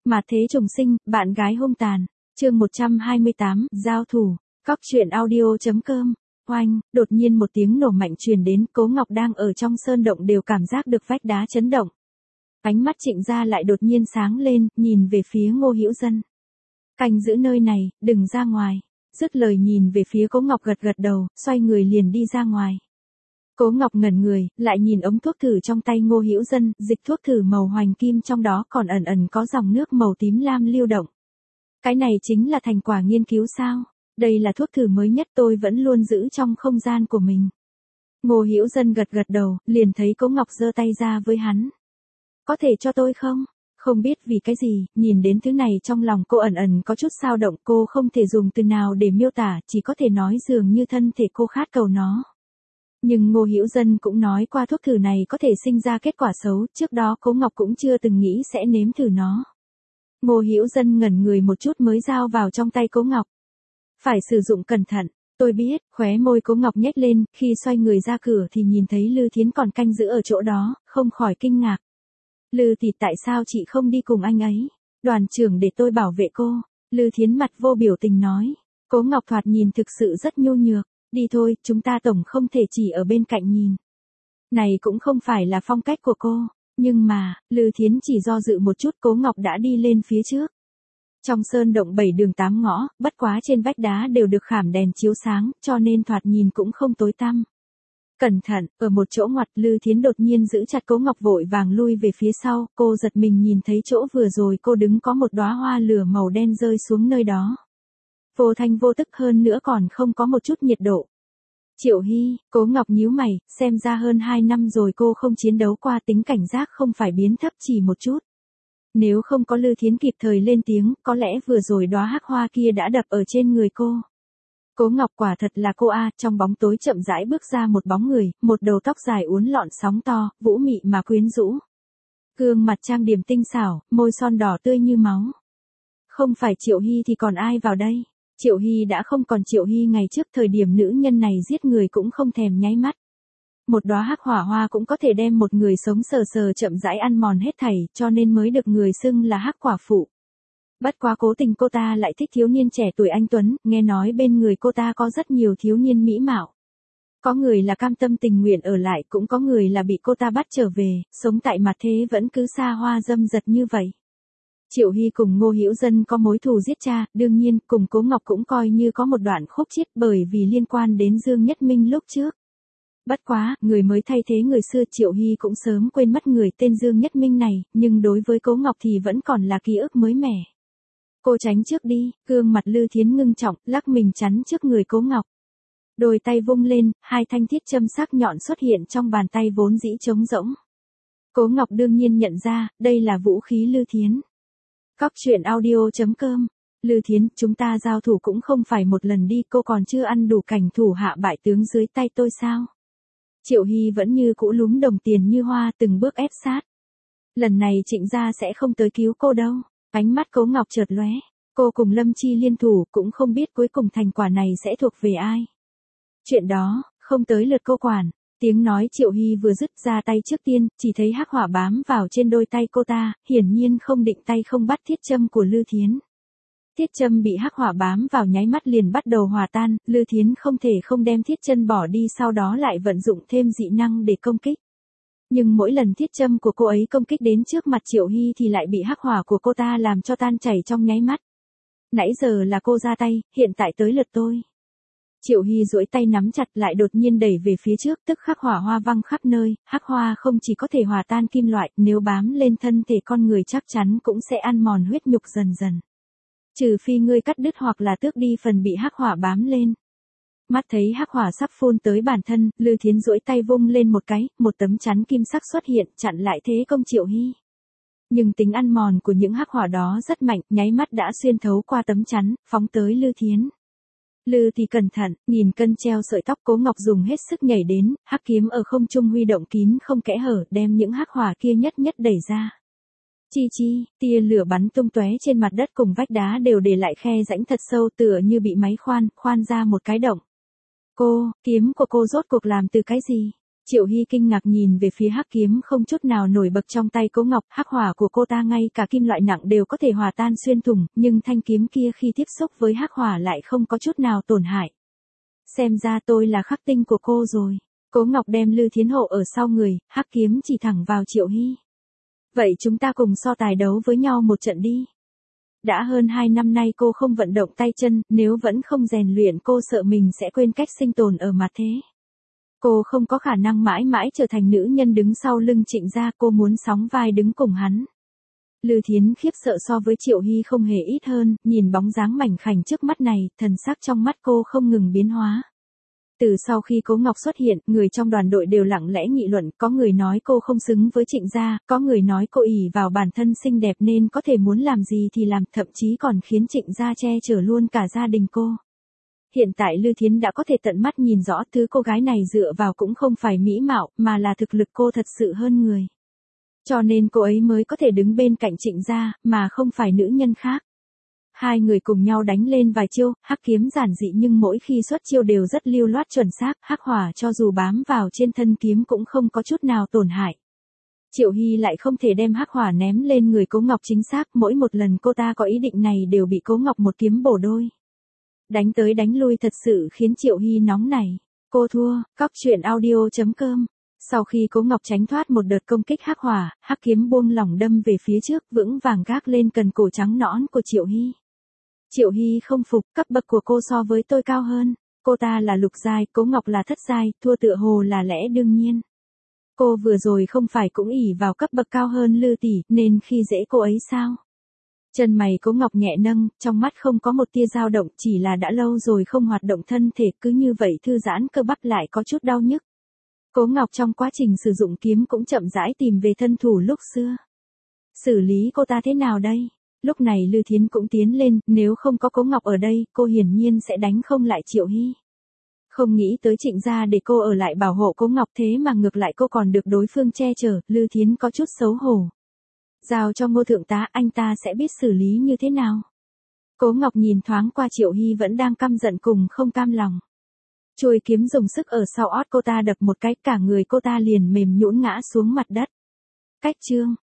Mà thế trùng sinh, bạn gái hung tàn. Chương 128, giao thủ. Cóc truyện audio.com. Oanh, đột nhiên một tiếng nổ mạnh truyền đến, Cố Ngọc đang ở trong sơn động đều cảm giác được vách đá chấn động. Ánh mắt Trịnh Gia lại đột nhiên sáng lên, nhìn về phía Ngô Hữu Dân. Canh giữ nơi này, đừng ra ngoài. Dứt lời nhìn về phía Cố Ngọc gật gật đầu, xoay người liền đi ra ngoài. Cố Ngọc ngẩn người, lại nhìn ống thuốc thử trong tay Ngô Hữu Dân, dịch thuốc thử màu hoành kim trong đó còn ẩn ẩn có dòng nước màu tím lam lưu động. Cái này chính là thành quả nghiên cứu sao? Đây là thuốc thử mới nhất tôi vẫn luôn giữ trong không gian của mình. Ngô Hữu Dân gật gật đầu, liền thấy Cố Ngọc giơ tay ra với hắn. Có thể cho tôi không? Không biết vì cái gì, nhìn đến thứ này trong lòng cô ẩn ẩn có chút dao động, cô không thể dùng từ nào để miêu tả, chỉ có thể nói dường như thân thể cô khát cầu nó. Nhưng Ngô Hữu Dân cũng nói qua thuốc thử này có thể sinh ra kết quả xấu, trước đó Cố Ngọc cũng chưa từng nghĩ sẽ nếm thử nó. Ngô Hữu Dân ngẩn người một chút mới giao vào trong tay Cố Ngọc. Phải sử dụng cẩn thận, tôi biết, khóe môi Cố Ngọc nhếch lên, khi xoay người ra cửa thì nhìn thấy Lư Thiến còn canh giữ ở chỗ đó, không khỏi kinh ngạc. Lư thì tại sao chị không đi cùng anh ấy? Đoàn trưởng để tôi bảo vệ cô. Lư Thiến mặt vô biểu tình nói. Cố Ngọc thoạt nhìn thực sự rất nhu nhược. Đi thôi, chúng ta tổng không thể chỉ ở bên cạnh nhìn. Này cũng không phải là phong cách của cô. Nhưng mà, Lư Thiến chỉ do dự một chút, Cố Ngọc đã đi lên phía trước. Trong sơn động 7 đường 8 ngõ, bất quá trên vách đá đều được khảm đèn chiếu sáng, cho nên thoạt nhìn cũng không tối tăm. Cẩn thận, ở một chỗ ngoặt Lư Thiến đột nhiên giữ chặt Cố Ngọc vội vàng lui về phía sau, cô giật mình nhìn thấy chỗ vừa rồi cô đứng có một đóa hoa lửa màu đen rơi xuống nơi đó. Vô thanh vô tức hơn nữa còn không có một chút nhiệt độ. Triệu Hy, Cố Ngọc nhíu mày, xem ra hơn 2 năm rồi cô không chiến đấu qua, tính cảnh giác không phải biến thấp chỉ một chút. Nếu không có Lư Thiến kịp thời lên tiếng, có lẽ vừa rồi đóa hắc hoa kia đã đập ở trên người cô. Cố Ngọc quả thật là cô a, trong bóng tối chậm rãi bước ra một bóng người, một đầu tóc dài uốn lọn sóng to, vũ mị mà quyến rũ. Gương mặt trang điểm tinh xảo, môi son đỏ tươi như máu. Không phải Triệu Hy thì còn ai vào đây? Triệu Hy đã không còn Triệu Hy ngày trước, thời điểm nữ nhân này giết người cũng không thèm nháy mắt. Một đóa hắc hỏa hoa cũng có thể đem một người sống sờ sờ chậm rãi ăn mòn hết thảy, cho nên mới được người xưng là hắc quả phụ. Bất quá cố tình cô ta lại thích thiếu niên trẻ tuổi anh tuấn, nghe nói bên người cô ta có rất nhiều thiếu niên mỹ mạo. Có người là cam tâm tình nguyện ở lại, cũng có người là bị cô ta bắt trở về, sống tại mặt thế vẫn cứ xa hoa dâm dật như vậy. Triệu Hy cùng Ngô Hữu Dân có mối thù giết cha, đương nhiên cùng Cố Ngọc cũng coi như có một đoạn khúc chiết bởi vì liên quan đến Dương Nhất Minh lúc trước. Bất quá, người mới thay thế người xưa, Triệu Hy cũng sớm quên mất người tên Dương Nhất Minh này, nhưng đối với Cố Ngọc thì vẫn còn là ký ức mới mẻ. Cô tránh trước đi, gương mặt Lư Thiến ngưng trọng, lắc mình chắn trước người Cố Ngọc. Đôi tay vung lên, 2 thanh thiết châm sắc nhọn xuất hiện trong bàn tay vốn dĩ trống rỗng. Cố Ngọc đương nhiên nhận ra, đây là vũ khí Lư Thiến. Cóc truyện audio.com. Lư Thiến, chúng ta giao thủ cũng không phải một lần đi, cô còn chưa ăn đủ cảnh thủ hạ bại tướng dưới tay tôi sao? Triệu Hy vẫn như cũ lúm đồng tiền như hoa, từng bước ép sát. Lần này Trịnh Gia sẽ không tới cứu cô đâu. Ánh mắt Cố Ngọc chợt lóe, cô cùng Lâm Chi liên thủ, cũng không biết cuối cùng thành quả này sẽ thuộc về ai. Chuyện đó, không tới lượt cô quản. Tiếng nói Triệu Hy vừa dứt ra tay trước tiên, chỉ thấy hắc hỏa bám vào trên đôi tay cô ta, hiển nhiên không định tay không bắt thiết châm của Lư Thiến. Thiết châm bị hắc hỏa bám vào nháy mắt liền bắt đầu hòa tan, Lư Thiến không thể không đem thiết chân bỏ đi, sau đó lại vận dụng thêm dị năng để công kích. Nhưng mỗi lần thiết châm của cô ấy công kích đến trước mặt Triệu Hy thì lại bị hắc hỏa của cô ta làm cho tan chảy trong nháy mắt. Nãy giờ là cô ra tay, hiện tại tới lượt tôi. Triệu Hy duỗi tay nắm chặt lại đột nhiên đẩy về phía trước, tức khắc hỏa hoa văng khắp nơi, hắc hoa không chỉ có thể hòa tan kim loại, nếu bám lên thân thể con người chắc chắn cũng sẽ ăn mòn huyết nhục dần dần. Trừ phi ngươi cắt đứt hoặc là tước đi phần bị hắc hỏa bám lên. Mắt thấy hắc hỏa sắp phun tới bản thân, Lư Thiến duỗi tay vung lên một cái, một tấm chắn kim sắc xuất hiện, chặn lại thế công Triệu Hy. Nhưng tính ăn mòn của những hắc hỏa đó rất mạnh, nháy mắt đã xuyên thấu qua tấm chắn, phóng tới Lư Thiến. Lư thì cẩn thận, nhìn cân treo sợi tóc, Cố Ngọc dùng hết sức nhảy đến, hắc kiếm ở không trung huy động kín không kẽ hở, đem những hắc hỏa kia nhất nhất đẩy ra. Chi chi, tia lửa bắn tung tóe trên mặt đất cùng vách đá đều để lại khe rãnh thật sâu, tựa như bị máy khoan ra một cái động. Cô, kiếm của cô rốt cuộc làm từ cái gì? Triệu Hy kinh ngạc nhìn về phía hắc kiếm không chút nào nổi bật trong tay Cố Ngọc, hắc hỏa của cô ta ngay cả kim loại nặng đều có thể hòa tan xuyên thủng, nhưng thanh kiếm kia khi tiếp xúc với hắc hỏa lại không có chút nào tổn hại. Xem ra tôi là khắc tinh của cô rồi. Cố Ngọc đem Lư Thiến Hộ ở sau người, hắc kiếm chỉ thẳng vào Triệu Hy. Vậy chúng ta cùng so tài đấu với nhau một trận đi. Đã hơn 2 năm nay cô không vận động tay chân, nếu vẫn không rèn luyện cô sợ mình sẽ quên cách sinh tồn ở mặt thế. Cô không có khả năng mãi mãi trở thành nữ nhân đứng sau lưng Trịnh gia, cô muốn sóng vai đứng cùng hắn. Lư Thiến khiếp sợ so với Triệu Hy không hề ít hơn, nhìn bóng dáng mảnh khảnh trước mắt này, thần sắc trong mắt cô không ngừng biến hóa. Từ sau khi Cố Ngọc xuất hiện, người trong đoàn đội đều lặng lẽ nghị luận, có người nói cô không xứng với Trịnh gia, có người nói cô ỷ vào bản thân xinh đẹp nên có thể muốn làm gì thì làm, thậm chí còn khiến Trịnh gia che chở luôn cả gia đình cô. Hiện tại Lư Thiến đã có thể tận mắt nhìn rõ thứ cô gái này dựa vào cũng không phải mỹ mạo, mà là thực lực cô thật sự hơn người. Cho nên cô ấy mới có thể đứng bên cạnh Trịnh gia, mà không phải nữ nhân khác. Hai người cùng nhau đánh lên vài chiêu, hắc kiếm giản dị nhưng mỗi khi xuất chiêu đều rất lưu loát chuẩn xác, hắc hỏa cho dù bám vào trên thân kiếm cũng không có chút nào tổn hại. Triệu Hy lại không thể đem hắc hỏa ném lên người Cố Ngọc chính xác, mỗi một lần cô ta có ý định này đều bị Cố Ngọc một kiếm bổ đôi. Đánh tới đánh lui thật sự khiến Triệu Hy nóng nảy. Cô thua, coctruyện.audio.com. Sau khi Cố Ngọc tránh thoát một đợt công kích hắc hỏa, hắc kiếm buông lỏng đâm về phía trước, vững vàng gác lên cần cổ trắng nõn của Triệu Hy. Triệu Hy không phục, cấp bậc của cô so với tôi cao hơn. Cô ta là lục giai, Cố Ngọc là thất giai, thua tựa hồ là lẽ đương nhiên. Cô vừa rồi không phải cũng ỷ vào cấp bậc cao hơn Lư tỷ, nên khi dễ cô ấy sao? Chân mày Cố Ngọc nhẹ nâng, trong mắt không có một tia dao động, chỉ là đã lâu rồi không hoạt động thân thể, cứ như vậy thư giãn cơ bắp lại có chút đau nhức. Cố Ngọc trong quá trình sử dụng kiếm cũng chậm rãi tìm về thân thủ lúc xưa. Xử lý cô ta thế nào đây? Lúc này Lư Thiến cũng tiến lên, nếu không có Cố Ngọc ở đây, cô hiển nhiên sẽ đánh không lại Triệu Hy. Không nghĩ tới Trịnh gia để cô ở lại bảo hộ Cố Ngọc, thế mà ngược lại cô còn được đối phương che chở, Lư Thiến có chút xấu hổ. Giao cho Ngô thượng tá, anh ta sẽ biết xử lý như thế nào. Cố Ngọc nhìn thoáng qua Triệu Hy vẫn đang căm giận cùng không cam lòng. Chuôi kiếm dùng sức ở sau ót cô ta đập một cái, cả người cô ta liền mềm nhũn ngã xuống mặt đất. Cách chương